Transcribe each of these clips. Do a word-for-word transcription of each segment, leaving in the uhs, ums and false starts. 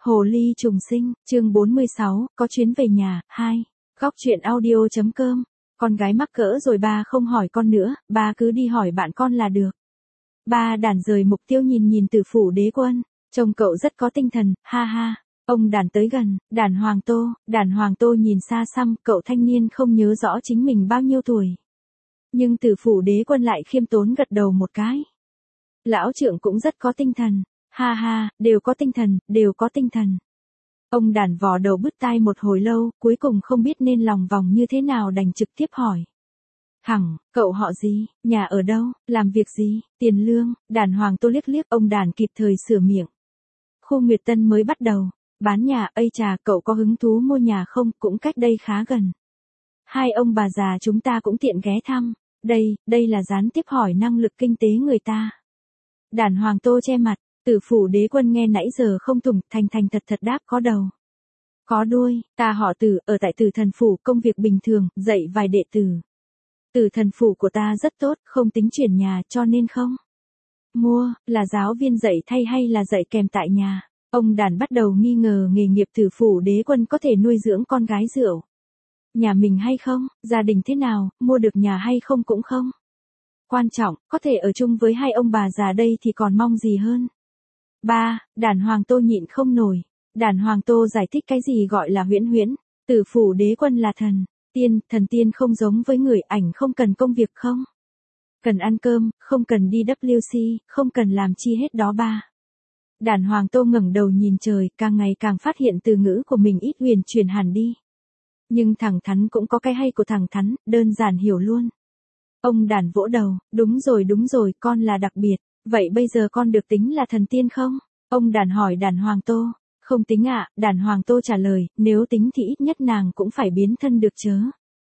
Hồ ly trùng sinh, chương bốn mươi sáu, có chuyến về nhà, hai. Góc truyện audio.com. Con gái mắc cỡ rồi ba không hỏi con nữa, ba cứ đi hỏi bạn con là được. Ba Đản rời mục tiêu nhìn nhìn Tử Phủ Đế Quân, trông cậu rất có tinh thần, ha ha. Ông Đản tới gần, Đản Hoàng Tô, Đản Hoàng Tô nhìn xa xăm, cậu thanh niên không nhớ rõ chính mình bao nhiêu tuổi. Nhưng Tử Phủ Đế Quân lại khiêm tốn gật đầu một cái. Lão trượng cũng rất có tinh thần. Ha ha, đều có tinh thần, đều có tinh thần. Ông Đản vò đầu bứt tai một hồi lâu, cuối cùng không biết nên lòng vòng như thế nào đành trực tiếp hỏi. Hằng, cậu họ gì, nhà ở đâu, làm việc gì, tiền lương, Đản Hoàng Tô liếc liếc, ông Đản kịp thời sửa miệng. Khu Nguyệt Tân mới bắt đầu, bán nhà, ây trà, cậu có hứng thú mua nhà không, cũng cách đây khá gần. Hai ông bà già chúng ta cũng tiện ghé thăm, đây, đây là gián tiếp hỏi năng lực kinh tế người ta. Đản Hoàng Tô che mặt. Tử Phủ Đế Quân nghe nãy giờ không thủng, thành thành thật thật đáp có đầu. Có đuôi, ta họ Tử, ở tại Tử Thần Phủ, công việc bình thường, dạy vài đệ tử. Tử Thần Phủ của ta rất tốt, không tính chuyển nhà cho nên không. Mua, là giáo viên dạy thay hay là dạy kèm tại nhà? Ông Đản bắt đầu nghi ngờ nghề nghiệp Tử Phủ Đế Quân có thể nuôi dưỡng con gái rượu. Nhà mình hay không, gia đình thế nào, mua được nhà hay không cũng không. Quan trọng, có thể ở chung với hai ông bà già đây thì còn mong gì hơn. Ba, Đản Hoàng Tô nhịn không nổi. Đản Hoàng Tô giải thích cái gì gọi là huyễn huyễn. Tử Phủ Đế Quân là thần, tiên, thần tiên không giống với người, ảnh không cần công việc không. Cần ăn cơm, không cần đi W C, không cần làm chi hết đó ba. Đản Hoàng Tô ngẩng đầu nhìn trời, càng ngày càng phát hiện từ ngữ của mình ít huyền chuyển hẳn đi. Nhưng thẳng thắn cũng có cái hay của thẳng thắn, đơn giản hiểu luôn. Ông Đản vỗ đầu, đúng rồi đúng rồi, con là đặc biệt. Vậy bây giờ con được tính là thần tiên không? Ông Đản hỏi Đản Hoàng Tô. Không tính ạ, à, Đản Hoàng Tô trả lời, nếu tính thì ít nhất nàng cũng phải biến thân được chớ.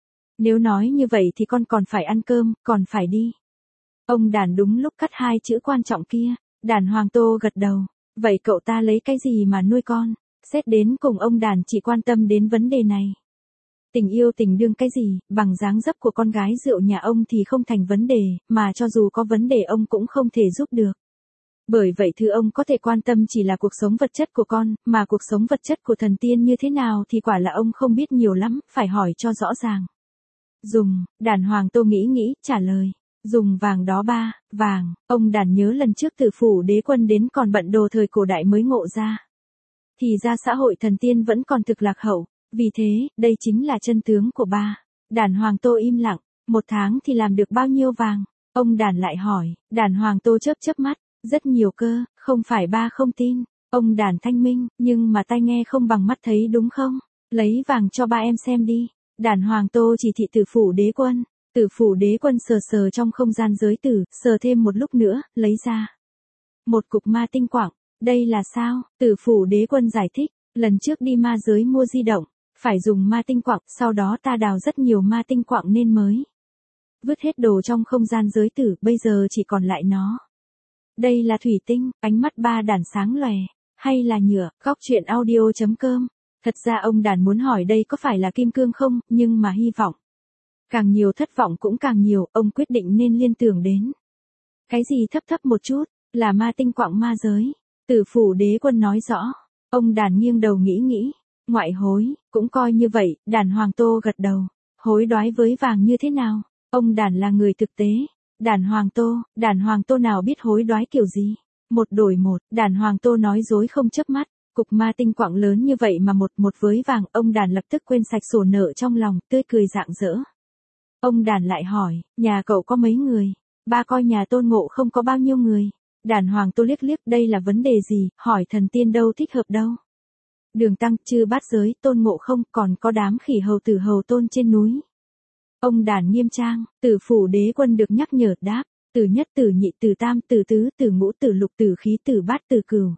Nếu nói như vậy thì con còn phải ăn cơm, còn phải đi. Ông Đản đúng lúc cắt hai chữ quan trọng kia. Đản Hoàng Tô gật đầu. Vậy cậu ta lấy cái gì mà nuôi con? Xét đến cùng ông Đản chỉ quan tâm đến vấn đề này. Tình yêu tình đương cái gì, bằng dáng dấp của con gái rượu nhà ông thì không thành vấn đề, mà cho dù có vấn đề ông cũng không thể giúp được. Bởi vậy thứ ông có thể quan tâm chỉ là cuộc sống vật chất của con, mà cuộc sống vật chất của thần tiên như thế nào thì quả là ông không biết nhiều lắm, phải hỏi cho rõ ràng. Dùng, Đản Hoàng Tô nghĩ nghĩ, trả lời. Dùng vàng đó ba, vàng, ông Đản nhớ lần trước Tử Phủ Đế Quân đến còn bận đồ thời cổ đại mới ngộ ra. Thì ra xã hội thần tiên vẫn còn thực lạc hậu. Vì thế, đây chính là chân tướng của ba. Đản Hoàng Tô im lặng, một tháng thì làm được bao nhiêu vàng? Ông Đản lại hỏi, Đản Hoàng Tô chớp chớp mắt, rất nhiều cơ, không phải ba không tin. Ông Đản thanh minh, nhưng mà tai nghe không bằng mắt thấy đúng không? Lấy vàng cho ba em xem đi. Đản Hoàng Tô chỉ thị Tử Phủ Đế Quân. Tử Phủ Đế Quân sờ sờ trong không gian giới tử, sờ thêm một lúc nữa, lấy ra một cục ma tinh quặng. Đây là sao? Tử Phủ Đế Quân giải thích, lần trước đi ma giới mua di động. Phải dùng ma tinh quặng, sau đó ta đào rất nhiều ma tinh quặng nên mới vứt hết đồ trong không gian giới tử, bây giờ chỉ còn lại nó. Đây là thủy tinh, ánh mắt ba Đản sáng lòe, hay là nhựa, góc truyện audio.com. Thật ra ông Đản muốn hỏi đây có phải là kim cương không, nhưng mà hy vọng. Càng nhiều thất vọng cũng càng nhiều, ông quyết định nên liên tưởng đến. Cái gì thấp thấp một chút, là ma tinh quặng ma giới. Tử Phủ Đế Quân nói rõ. Ông Đản nghiêng đầu nghĩ nghĩ. Ngoại hối, cũng coi như vậy, Đản Hoàng Tô gật đầu. Hối đoái với vàng như thế nào? Ông Đản là người thực tế. Đản Hoàng Tô, Đản Hoàng Tô nào biết hối đoái kiểu gì? Một đổi một, Đản Hoàng Tô nói dối không chớp mắt. Cục ma tinh quặng lớn như vậy mà một một với vàng, ông Đản lập tức quên sạch sổ nợ trong lòng, tươi cười rạng rỡ. Ông Đản lại hỏi, nhà cậu có mấy người? Ba coi nhà Tôn Ngộ không có bao nhiêu người. Đản Hoàng Tô liếc liếc, đây là vấn đề gì, hỏi thần tiên đâu thích hợp đâu. Đường Tăng, Chư Bát Giới, Tôn Ngộ Không, còn có đám khỉ hầu tử hầu tôn trên núi. Ông Đản nghiêm trang, Tử Phủ Đế Quân được nhắc nhở đáp, từ nhất tử nhị tử tam tử tứ tử ngũ tử lục tử khí tử bát tử cửu.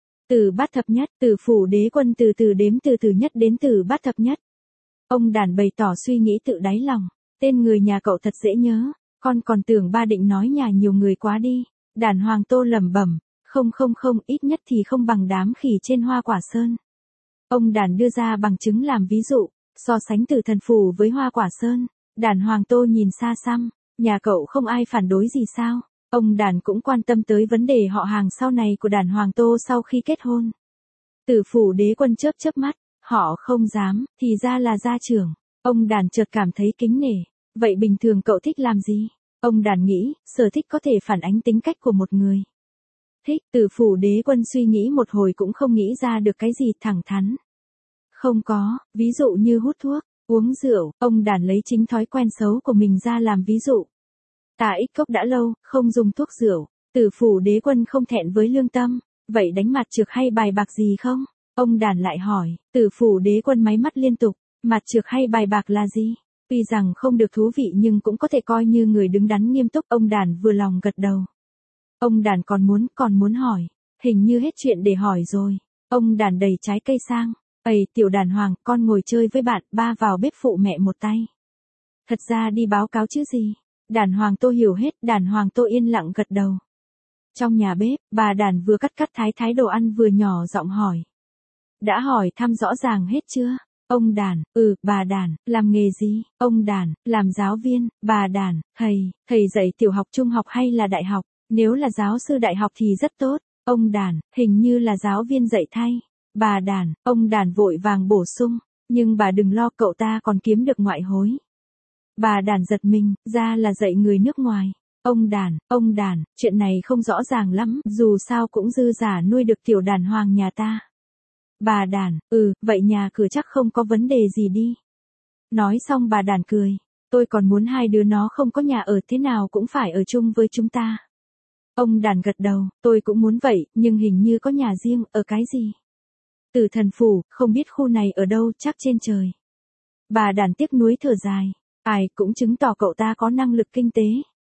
Tử bát thập nhất, Tử Phủ Đế Quân từ từ đếm từ từ nhất đến tử bát thập nhất. Ông Đản bày tỏ suy nghĩ tự đáy lòng, tên người nhà cậu thật dễ nhớ, con còn tưởng ba định nói nhà nhiều người quá đi. Đản Hoàng Tô lẩm bẩm, không không không, ít nhất thì không bằng đám khỉ trên Hoa Quả Sơn. Ông Đản đưa ra bằng chứng làm ví dụ, so sánh Tử Thần Phủ với Hoa Quả Sơn. Đản Hoàng Tô nhìn xa xăm, nhà cậu không ai phản đối gì sao? Ông Đản cũng quan tâm tới vấn đề họ hàng sau này của Đản Hoàng Tô sau khi kết hôn. Tử phủ đế quân chớp chớp mắt, họ không dám, thì ra là gia trưởng. Ông Đàn chợt cảm thấy kính nể. Vậy bình thường cậu thích làm gì? Ông Đàn nghĩ, sở thích có thể phản ánh tính cách của một người. Thích, Tử phủ đế quân suy nghĩ một hồi cũng không nghĩ ra được cái gì thẳng thắn. Không có, ví dụ như hút thuốc, uống rượu, ông Đàn lấy chính thói quen xấu của mình ra làm ví dụ. Ta ít cốc đã lâu, không dùng thuốc rượu. Tử phủ đế quân không thẹn với lương tâm. Vậy đánh mặt trược hay bài bạc gì không? Ông Đàn lại hỏi. Tử phủ đế quân máy mắt liên tục. Mặt trược hay bài bạc là gì? Tuy rằng không được thú vị nhưng cũng có thể coi như người đứng đắn nghiêm túc. Ông Đàn vừa lòng gật đầu. Ông Đàn còn muốn, còn muốn hỏi. Hình như hết chuyện để hỏi rồi. Ông Đàn đẩy trái cây sang. Ây, tiểu Đàn Hoàng, con ngồi chơi với bạn, ba vào bếp phụ mẹ một tay. Thật ra đi báo cáo chứ gì. Đàn Hoàng Tô hiểu hết, Đàn Hoàng Tô yên lặng gật đầu. Trong nhà bếp, bà Đàn vừa cắt cắt thái thái đồ ăn vừa nhỏ giọng hỏi. Đã hỏi thăm rõ ràng hết chưa? Ông Đàn, ừ, bà Đàn, làm nghề gì? Ông Đàn, làm giáo viên. Bà Đàn, thầy, thầy dạy tiểu học trung học hay là đại học? Nếu là giáo sư đại học thì rất tốt. Ông Đàn, hình như là giáo viên dạy thay. Bà Đàn, ông Đàn vội vàng bổ sung. Nhưng bà đừng lo, cậu ta còn kiếm được ngoại hối. Bà Đàn giật mình, ra là dạy người nước ngoài. Ông Đàn, ông Đàn, chuyện này không rõ ràng lắm, dù sao cũng dư giả nuôi được tiểu Đàn Hoàng nhà ta. Bà Đàn, ừ, vậy nhà cửa chắc không có vấn đề gì đi. Nói xong bà Đàn cười. Tôi còn muốn hai đứa nó không có nhà ở, thế nào cũng phải ở chung với chúng ta. Ông Đàn gật đầu, tôi cũng muốn vậy, nhưng hình như có nhà riêng, ở cái gì? Tử Thần Phủ, không biết khu này ở đâu, chắc trên trời. Bà Đàn tiếc nuối thở dài. Ai cũng chứng tỏ cậu ta có năng lực kinh tế.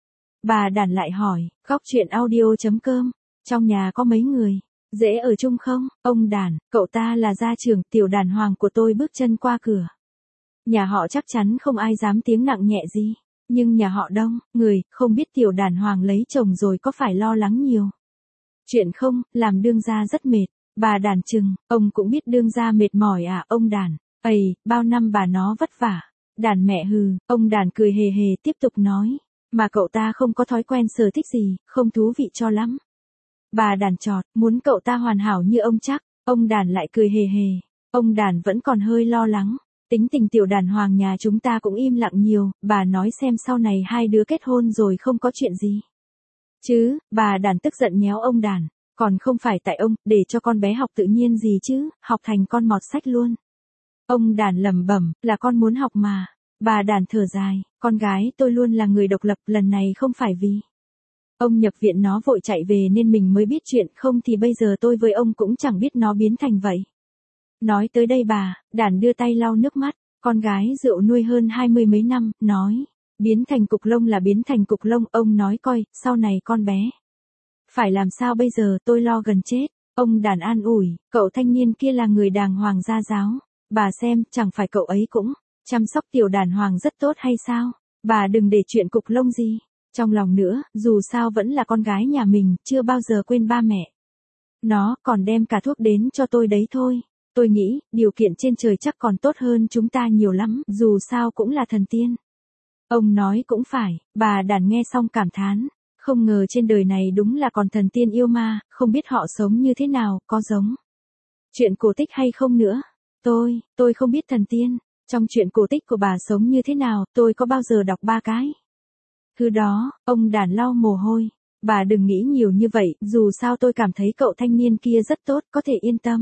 Bà Đàn lại hỏi, góc chuyện audio.com, trong nhà có mấy người? Dễ ở chung không? Ông Đàn, cậu ta là gia trưởng, tiểu Đàn Hoàng của tôi bước chân qua cửa. Nhà họ chắc chắn không ai dám tiếng nặng nhẹ gì. Nhưng nhà họ đông, người, không biết tiểu Đàn Hoàng lấy chồng rồi có phải lo lắng nhiều. Chuyện không, làm đương gia rất mệt. Bà Đàn chừng, ông cũng biết đương gia mệt mỏi à? Ông Đàn, ầy, bao năm bà nó vất vả. Đàn mẹ hừ, ông Đàn cười hề hề tiếp tục nói. Mà cậu ta không có thói quen sở thích gì, không thú vị cho lắm. Bà Đàn chọt, muốn cậu ta hoàn hảo như ông chắc. Ông Đàn lại cười hề hề. Ông Đàn vẫn còn hơi lo lắng. Tính tình tiểu Đàn Hoàng nhà chúng ta cũng im lặng nhiều. Bà nói xem sau này hai đứa kết hôn rồi không có chuyện gì. Chứ, bà Đàn tức giận nhéo ông Đàn. Còn không phải tại ông, để cho con bé học tự nhiên gì chứ, học thành con mọt sách luôn. Ông Đàn lẩm bẩm, là con muốn học mà. Bà Đàn thở dài, con gái tôi luôn là người độc lập, lần này không phải vì ông nhập viện nó vội chạy về nên mình mới biết chuyện, không thì bây giờ tôi với ông cũng chẳng biết nó biến thành vậy. Nói tới đây bà, Đàn đưa tay lau nước mắt, con gái rượu nuôi hơn hai mươi mấy năm, nói, biến thành cục lông là biến thành cục lông, ông nói coi, sau này con bé phải làm sao bây giờ, tôi lo gần chết. Ông Đàn an ủi, cậu thanh niên kia là người đàng hoàng gia giáo. Bà xem, chẳng phải cậu ấy cũng chăm sóc tiểu Đàn Hoàng rất tốt hay sao? Bà đừng để chuyện cục lông gì trong lòng nữa, dù sao vẫn là con gái nhà mình, chưa bao giờ quên ba mẹ. Nó còn đem cả thuốc đến cho tôi đấy thôi. Tôi nghĩ, điều kiện trên trời chắc còn tốt hơn chúng ta nhiều lắm, dù sao cũng là thần tiên. Ông nói cũng phải, bà Đàn nghe xong cảm thán. Không ngờ trên đời này đúng là còn thần tiên yêu ma, không biết họ sống như thế nào, có giống chuyện cổ tích hay không nữa. Tôi, tôi không biết thần tiên, trong chuyện cổ tích của bà sống như thế nào, tôi có bao giờ đọc ba cái. Thứ đó, ông Đàn lau mồ hôi. Bà đừng nghĩ nhiều như vậy, dù sao tôi cảm thấy cậu thanh niên kia rất tốt, có thể yên tâm.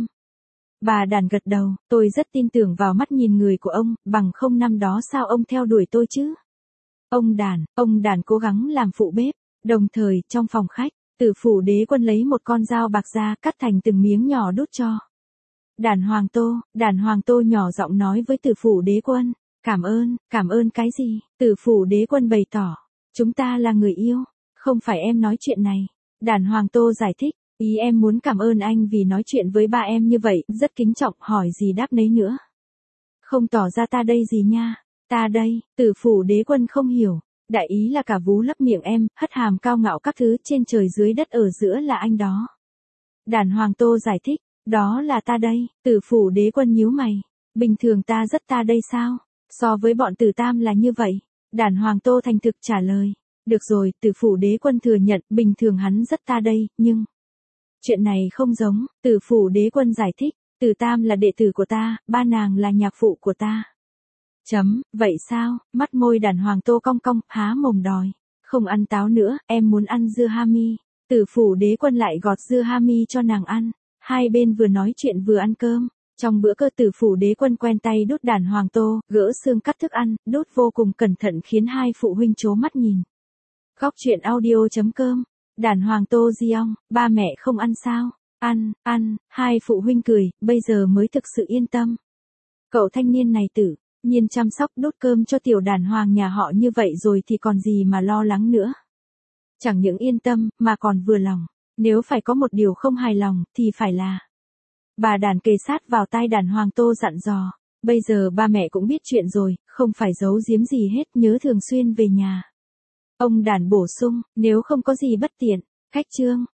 Bà Đàn gật đầu, tôi rất tin tưởng vào mắt nhìn người của ông, bằng không năm đó sao ông theo đuổi tôi chứ. Ông Đàn, ông Đàn cố gắng làm phụ bếp, đồng thời, trong phòng khách, Tử phủ đế quân lấy một con dao bạc ra, cắt thành từng miếng nhỏ đút cho Đàn Hoàng Tô. Đàn Hoàng Tô nhỏ giọng nói với Tử phủ đế quân, cảm ơn, cảm ơn cái gì? Tử phủ đế quân bày tỏ, chúng ta là người yêu, không phải em nói chuyện này. Đàn Hoàng Tô giải thích, ý em muốn cảm ơn anh vì nói chuyện với ba em như vậy, rất kính trọng, hỏi gì đáp nấy nữa. Không tỏ ra ta đây gì nha, ta đây. Tử phủ đế quân không hiểu, đại ý là cả vú lấp miệng em, hất hàm cao ngạo các thứ, trên trời dưới đất ở giữa là anh đó. Đàn Hoàng Tô giải thích, đó là ta đây. Tử phủ đế quân nhíu mày, bình thường ta rất ta đây sao? So với bọn Tử Tam là như vậy. Đàn Hoàng Tô thành thực trả lời, được rồi. Tử phủ đế quân thừa nhận, bình thường hắn rất ta đây, nhưng chuyện này không giống. Tử phủ đế quân giải thích, Từ Tam là đệ tử của ta, ba nàng là nhạc phụ của ta. Chấm, vậy sao, mắt môi đàn Hoàng Tô cong cong, há mồm đòi. Không ăn táo nữa, em muốn ăn dưa hami. Tử phủ đế quân lại gọt dưa hami cho nàng ăn. Hai bên vừa nói chuyện vừa ăn cơm. Trong bữa cơm Tử phủ đế quân quen tay đút đàn Hoàng Tô, gỡ xương cắt thức ăn, đút vô cùng cẩn thận khiến hai phụ huynh trố mắt nhìn. Góc truyện audio chấm com. Đàn Hoàng Tô Giong, ba mẹ không ăn sao? Ăn, ăn, hai phụ huynh cười, bây giờ mới thực sự yên tâm. Cậu thanh niên này tự nhiên chăm sóc đút cơm cho tiểu đàn hoàng nhà họ như vậy rồi thì còn gì mà lo lắng nữa. Chẳng những yên tâm, mà còn vừa lòng. Nếu phải có một điều không hài lòng, thì phải là... Bà đàn kề sát vào tai đàn Hoàng Tô dặn dò. Bây giờ ba mẹ cũng biết chuyện rồi, không phải giấu giếm gì hết, nhớ thường xuyên về nhà. Ông đàn bổ sung, nếu không có gì bất tiện, cách chương.